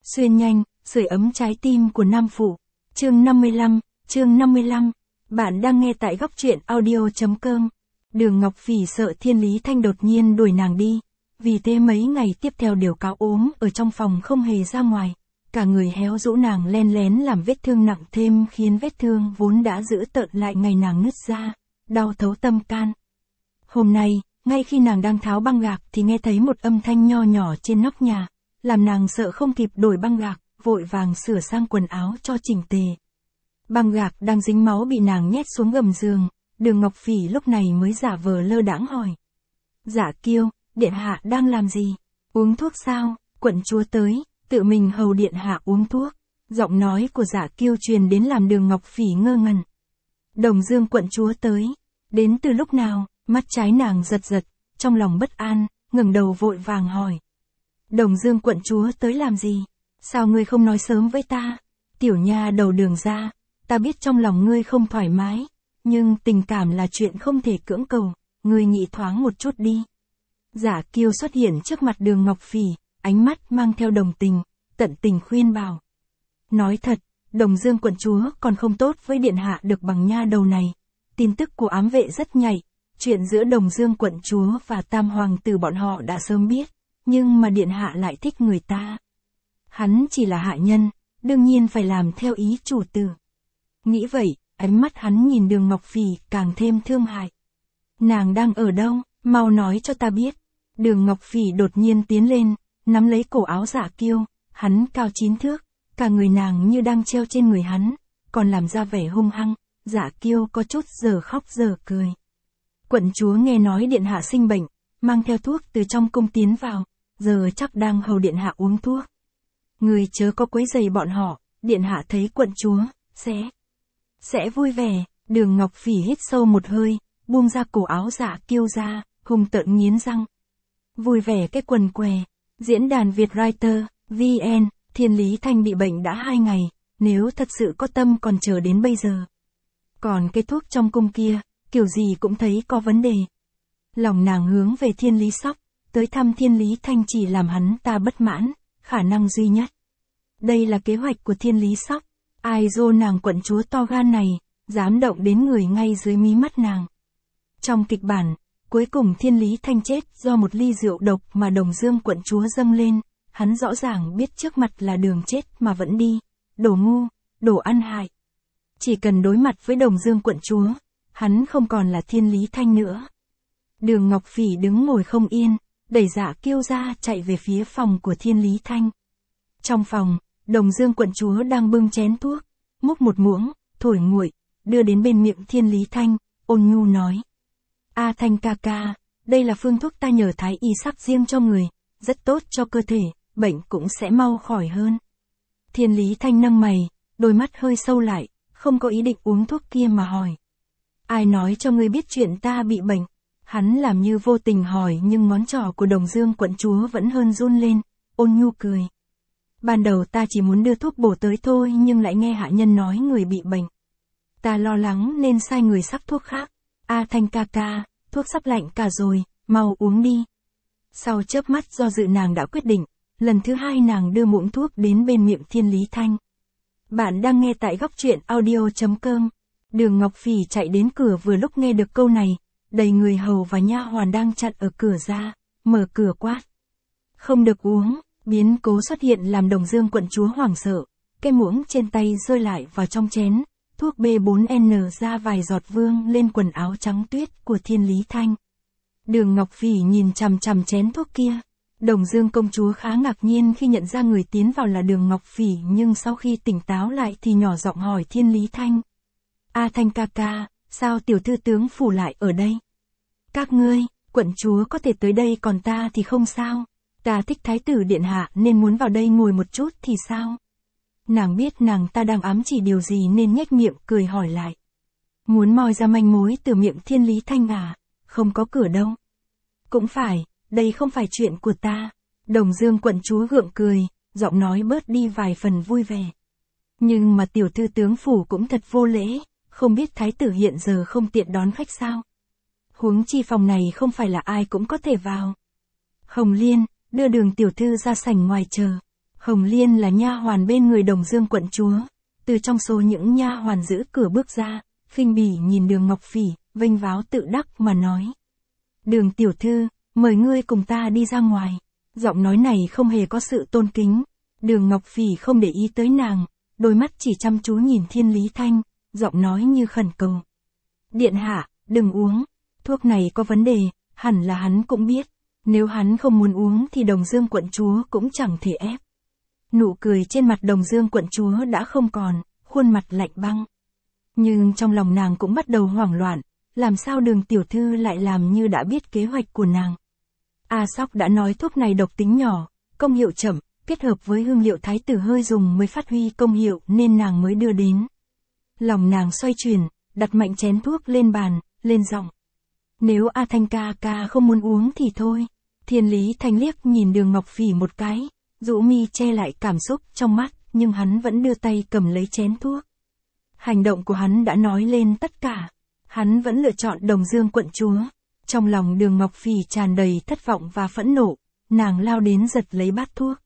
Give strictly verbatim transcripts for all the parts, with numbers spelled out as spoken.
Xuyên nhanh, sưởi ấm trái tim của nam phụ. Chương năm mươi lăm, chương năm mươi lăm. Bạn đang nghe tại góc truyện audio.com. Đường Ngọc Phỉ sợ Thiên Lý Thanh đột nhiên đuổi nàng đi. Vì thế mấy ngày tiếp theo đều cáo ốm ở trong phòng không hề ra ngoài. Cả người héo rũ nàng len lén làm vết thương nặng thêm khiến vết thương vốn đã dữ tợn lại ngày nàng nứt ra, đau thấu tâm can. Hôm nay, ngay khi nàng đang tháo băng gạc thì nghe thấy một âm thanh nho nhỏ trên nóc nhà, làm nàng sợ không kịp đổi băng gạc, vội vàng sửa sang quần áo cho chỉnh tề. Băng gạc đang dính máu bị nàng nhét xuống gầm giường, Đường Ngọc Phỉ lúc này mới giả vờ lơ đãng hỏi. Dạ Kiêu, điện hạ đang làm gì? Uống thuốc sao? Quận chúa tới, tự mình hầu điện hạ uống thuốc. Giọng nói của Dạ Kiêu truyền đến làm Đường Ngọc Phỉ ngơ ngẩn. Đồng Dương quận chúa tới, đến từ lúc nào? Mắt trái nàng giật giật, trong lòng bất an, ngẩng đầu vội vàng hỏi. Đồng Dương quận chúa tới làm gì? Sao ngươi không nói sớm với ta? Tiểu nha đầu Đường ra, ta biết trong lòng ngươi không thoải mái, nhưng tình cảm là chuyện không thể cưỡng cầu, ngươi nghĩ thoáng một chút đi. Dạ Kiêu xuất hiện trước mặt Đường Ngọc Phỉ, ánh mắt mang theo đồng tình, tận tình khuyên bảo. Nói thật, Đồng Dương quận chúa còn không tốt với điện hạ được bằng nha đầu này. Tin tức của ám vệ rất nhạy, chuyện giữa Đồng Dương quận chúa và Tam hoàng tử bọn họ đã sớm biết, nhưng mà điện hạ lại thích người ta. Hắn chỉ là hạ nhân, đương nhiên phải làm theo ý chủ tử. Nghĩ vậy, ánh mắt hắn nhìn Đường Ngọc Phỉ càng thêm thương hại. Nàng đang ở đâu, mau nói cho ta biết. Đường Ngọc Phỉ đột nhiên tiến lên, nắm lấy cổ áo Dạ Kiêu, hắn cao chín thước, cả người nàng như đang treo trên người hắn, còn làm ra vẻ hung hăng. Dạ Kiêu có chút giờ khóc giờ cười. Quận chúa nghe nói điện hạ sinh bệnh, mang theo thuốc từ trong cung tiến vào, giờ chắc đang hầu điện hạ uống thuốc. Người chớ có quấy rầy bọn họ, điện hạ thấy quận chúa, sẽ, sẽ vui vẻ. Đường Ngọc Phỉ hít sâu một hơi, buông ra cổ áo Dạ Kiêu ra, hung tợn nghiến răng. Vui vẻ cái quần què. Diễn đàn Vietwriter, vê en, Thiên Lý Thanh bị bệnh đã hai ngày, nếu thật sự có tâm còn chờ đến bây giờ. Còn cái thuốc trong cung kia, kiểu gì cũng thấy có vấn đề. Lòng nàng hướng về Thiên Lý Sóc, tới thăm Thiên Lý Thanh chỉ làm hắn ta bất mãn, khả năng duy nhất. Đây là kế hoạch của Thiên Lý Sóc, ai dô nàng quận chúa to gan này, dám động đến người ngay dưới mí mắt nàng. Trong kịch bản, cuối cùng Thiên Lý Thanh chết do một ly rượu độc mà Đồng Dương quận chúa dâng lên, hắn rõ ràng biết trước mặt là đường chết mà vẫn đi, đồ ngu, đồ ăn hại. Chỉ cần đối mặt với Đồng Dương quận chúa, hắn không còn là Thiên Lý Thanh nữa. Đường Ngọc Phỉ đứng ngồi không yên, đẩy Dạ Kiêu ra chạy về phía phòng của Thiên Lý Thanh. Trong phòng, Đồng Dương quận chúa đang bưng chén thuốc, múc một muỗng, thổi nguội, đưa đến bên miệng Thiên Lý Thanh, ôn nhu nói. A Thanh ca ca, đây là phương thuốc ta nhờ thái y sắc riêng cho người, rất tốt cho cơ thể, bệnh cũng sẽ mau khỏi hơn. Thiên Lý Thanh nâng mày, đôi mắt hơi sâu lại, không có ý định uống thuốc kia mà hỏi. Ai nói cho ngươi biết chuyện ta bị bệnh? Hắn làm như vô tình hỏi nhưng ngón trỏ của Đồng Dương quận chúa vẫn hơn run lên, ôn nhu cười. Ban đầu ta chỉ muốn đưa thuốc bổ tới thôi nhưng lại nghe hạ nhân nói người bị bệnh. Ta lo lắng nên sai người sắc thuốc khác. A Thanh ca ca, thuốc sắp lạnh cả rồi, mau uống đi. Sau chớp mắt do dự nàng đã quyết định, lần thứ hai nàng đưa muỗng thuốc đến bên miệng Thiên Lý Thanh. Bạn đang nghe tại góc truyện audio.com. Đường Ngọc Phỉ chạy đến cửa vừa lúc nghe được câu này, đầy người hầu và nha hoàn đang chặn ở cửa ra, mở cửa quát. Không được uống, biến cố xuất hiện làm Đồng Dương quận chúa hoảng sợ, cái muỗng trên tay rơi lại vào trong chén, thuốc B bốn N ra vài giọt vương lên quần áo trắng tuyết của Thiên Lý Thanh. Đường Ngọc Phỉ nhìn chằm chằm chén thuốc kia. Đồng Dương công chúa khá ngạc nhiên khi nhận ra người tiến vào là Đường Ngọc Phỉ nhưng sau khi tỉnh táo lại thì nhỏ giọng hỏi Thiên Lý Thanh. A Thanh ca ca, sao tiểu thư tướng phủ lại ở đây? Các ngươi, quận chúa có thể tới đây còn ta thì không sao. Ta thích thái tử điện hạ nên muốn vào đây ngồi một chút thì sao? Nàng biết nàng ta đang ám chỉ điều gì nên nhếch miệng cười hỏi lại. Muốn moi ra manh mối từ miệng Thiên Lý Thanh à? Không có cửa đâu. Cũng phải, đây không phải chuyện của ta. Đồng Dương quận chúa gượng cười, giọng nói bớt đi vài phần vui vẻ. Nhưng mà tiểu thư tướng phủ cũng thật vô lễ, không biết thái tử hiện giờ không tiện đón khách sao? Huống chi phòng này không phải là ai cũng có thể vào. Hồng Liên, đưa Đường tiểu thư ra sảnh ngoài chờ. Hồng Liên là nha hoàn bên người Đồng Dương quận chúa, từ trong số những nha hoàn giữ cửa bước ra, khinh bỉ nhìn Đường Ngọc Phỉ, vênh váo tự đắc mà nói. Đường tiểu thư, mời ngươi cùng ta đi ra ngoài. Giọng nói này không hề có sự tôn kính. Đường Ngọc Phỉ không để ý tới nàng, đôi mắt chỉ chăm chú nhìn Thiên Lý Thanh, giọng nói như khẩn cầu. Điện hạ, đừng uống, thuốc này có vấn đề, hẳn là hắn cũng biết. Nếu hắn không muốn uống thì Đồng Dương quận chúa cũng chẳng thể ép. Nụ cười trên mặt Đồng Dương quận chúa đã không còn, khuôn mặt lạnh băng. Nhưng trong lòng nàng cũng bắt đầu hoảng loạn, làm sao Đường tiểu thư lại làm như đã biết kế hoạch của nàng. A Sóc đã nói thuốc này độc tính nhỏ, công hiệu chậm, kết hợp với hương liệu thái tử hơi dùng mới phát huy công hiệu nên nàng mới đưa đến. Lòng nàng xoay chuyển, đặt mạnh chén thuốc lên bàn, lên giọng. Nếu A Thanh ca ca không muốn uống thì thôi. Thiên Lý Thanh liếc nhìn Đường Ngọc Phỉ một cái, rũ mi che lại cảm xúc trong mắt, nhưng hắn vẫn đưa tay cầm lấy chén thuốc. Hành động của hắn đã nói lên tất cả. Hắn vẫn lựa chọn Đồng Dương quận chúa. Trong lòng Đường Ngọc Phỉ tràn đầy thất vọng và phẫn nộ, nàng lao đến giật lấy bát thuốc.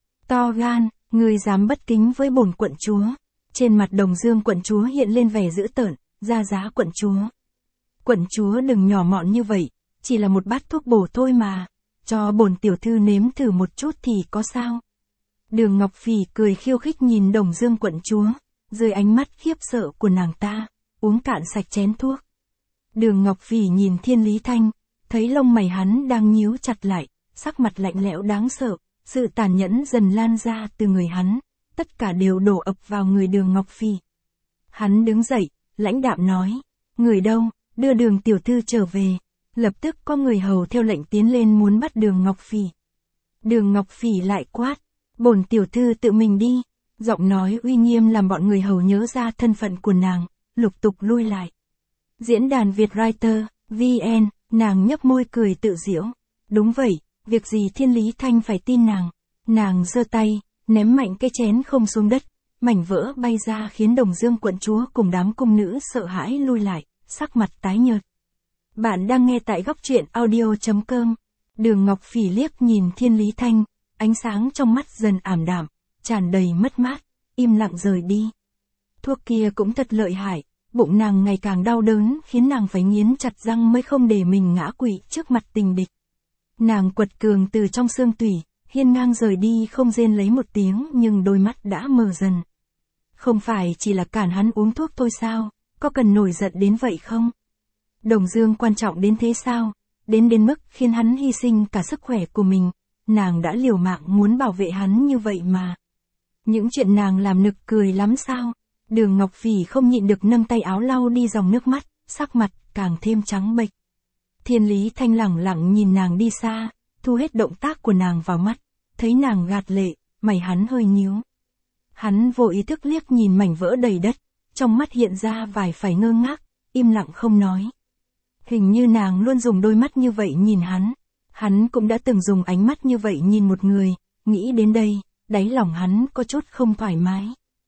To gan, ngươi dám bất kính với bổn quận chúa. Trên mặt Đồng Dương quận chúa hiện lên vẻ dữ tợn, ra giá quận chúa. Quận chúa đừng nhỏ mọn như vậy, chỉ là một bát thuốc bổ thôi mà, cho bổn tiểu thư nếm thử một chút thì có sao. Đường Ngọc Phỉ cười khiêu khích nhìn Đồng Dương quận chúa, dưới ánh mắt khiếp sợ của nàng ta, uống cạn sạch chén thuốc. Đường Ngọc Phỉ nhìn Thiên Lý Thanh, thấy lông mày hắn đang nhíu chặt lại, sắc mặt lạnh lẽo đáng sợ, sự tàn nhẫn dần lan ra từ người hắn, tất cả đều đổ ập vào người Đường Ngọc Phỉ. Hắn đứng dậy, lãnh đạm nói, người đâu, đưa Đường tiểu thư trở về. Lập tức có người hầu theo lệnh tiến lên muốn bắt Đường Ngọc Phỉ. Đường Ngọc Phỉ lại quát, bổn tiểu thư tự mình đi. Giọng nói uy nghiêm làm bọn người hầu nhớ ra thân phận của nàng, lục tục lui lại. Diễn đàn Vietwriter, vê en, nàng nhấp môi cười tự giễu. Đúng vậy, việc gì Thiên Lý Thanh phải tin nàng. Nàng giơ tay, ném mạnh cái chén không xuống đất, mảnh vỡ bay ra khiến Đồng Dương quận chúa cùng đám cung nữ sợ hãi lui lại, sắc mặt tái nhợt. Bạn đang nghe tại góc truyện audio chấm com. Đường Ngọc Phỉ liếc nhìn Thiên Lý Thanh, ánh sáng trong mắt dần ảm đạm, tràn đầy mất mát, im lặng rời đi. Thuốc kia cũng thật lợi hại, bụng nàng ngày càng đau đớn khiến nàng phải nghiến chặt răng mới không để mình ngã quỵ trước mặt tình địch. Nàng quật cường từ trong xương tủy, hiên ngang rời đi không rên lấy một tiếng nhưng đôi mắt đã mờ dần. Không phải chỉ là cản hắn uống thuốc thôi sao, có cần nổi giận đến vậy không? Đồng Dương quan trọng đến thế sao, đến đến mức khiến hắn hy sinh cả sức khỏe của mình, nàng đã liều mạng muốn bảo vệ hắn như vậy mà. Những chuyện nàng làm nực cười lắm sao? Đường Ngọc Phỉ không nhịn được nâng tay áo lau đi dòng nước mắt, sắc mặt càng thêm trắng bệch. Thiên Lý Thanh lẳng lặng nhìn nàng đi xa, thu hết động tác của nàng vào mắt, thấy nàng gạt lệ, mày hắn hơi nhíu. Hắn vô ý thức liếc nhìn mảnh vỡ đầy đất, trong mắt hiện ra vài phải ngơ ngác, im lặng không nói. Hình như nàng luôn dùng đôi mắt như vậy nhìn hắn, hắn cũng đã từng dùng ánh mắt như vậy nhìn một người, nghĩ đến đây, đáy lòng hắn có chút không thoải mái.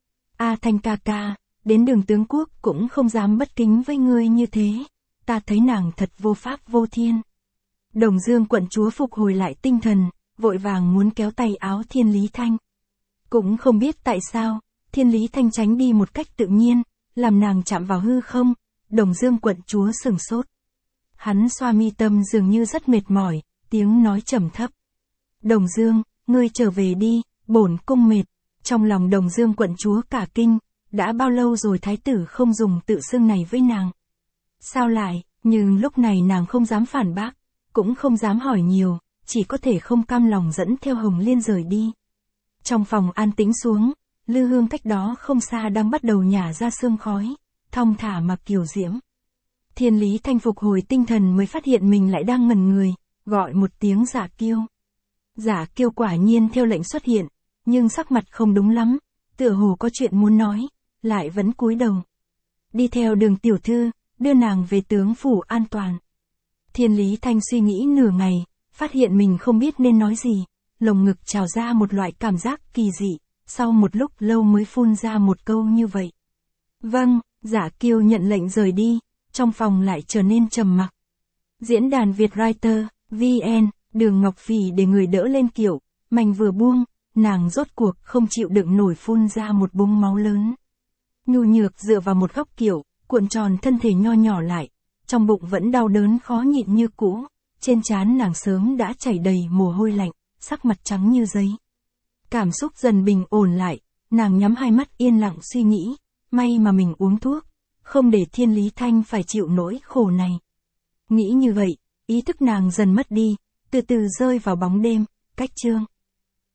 A Thanh ca ca, đến Đường tướng quốc cũng không dám bất kính với ngươi như thế, ta thấy nàng thật vô pháp vô thiên. Đồng Dương quận chúa phục hồi lại tinh thần, vội vàng muốn kéo tay áo Thiên Lý Thanh. Cũng không biết tại sao, Thiên Lý Thanh tránh đi một cách tự nhiên, làm nàng chạm vào hư không, Đồng Dương quận chúa sửng sốt. Hắn xoa mi tâm dường như rất mệt mỏi, tiếng nói trầm thấp. Đồng Dương, ngươi trở về đi, bổn cung mệt. Trong lòng Đồng Dương quận chúa cả kinh, đã bao lâu rồi thái tử không dùng tự xưng này với nàng. Sao lại, nhưng lúc này nàng không dám phản bác, cũng không dám hỏi nhiều, chỉ có thể không cam lòng dẫn theo Hồng Liên rời đi. Trong phòng an tĩnh xuống, lư hương cách đó không xa đang bắt đầu nhả ra sương khói, thong thả mà kiều diễm. Thiên Lý Thanh phục hồi tinh thần mới phát hiện mình lại đang ngẩn người, gọi một tiếng Giả Kiêu. Giả Kiêu quả nhiên theo lệnh xuất hiện, nhưng sắc mặt không đúng lắm, tựa hồ có chuyện muốn nói, lại vẫn cúi đầu. Đi theo Đường tiểu thư, đưa nàng về tướng phủ an toàn. Thiên Lý Thanh suy nghĩ nửa ngày, phát hiện mình không biết nên nói gì, lồng ngực trào ra một loại cảm giác kỳ dị, sau một lúc lâu mới phun ra một câu như vậy. Vâng, Giả Kiêu nhận lệnh rời đi, trong phòng lại trở nên trầm mặc. Diễn đàn Vietwriter, vê en, Đường Ngọc Phỉ để người đỡ lên kiệu, mành vừa buông, nàng rốt cuộc không chịu đựng nổi phun ra một búng máu lớn. Nhu nhược dựa vào một góc kiệu, cuộn tròn thân thể nho nhỏ lại, trong bụng vẫn đau đớn khó nhịn như cũ, trên trán nàng sớm đã chảy đầy mồ hôi lạnh, sắc mặt trắng như giấy. Cảm xúc dần bình ổn lại, nàng nhắm hai mắt yên lặng suy nghĩ, may mà mình uống thuốc, không để Thiên Lý Thanh phải chịu nỗi khổ này. Nghĩ như vậy, ý thức nàng dần mất đi, từ từ rơi vào bóng đêm, cách chương.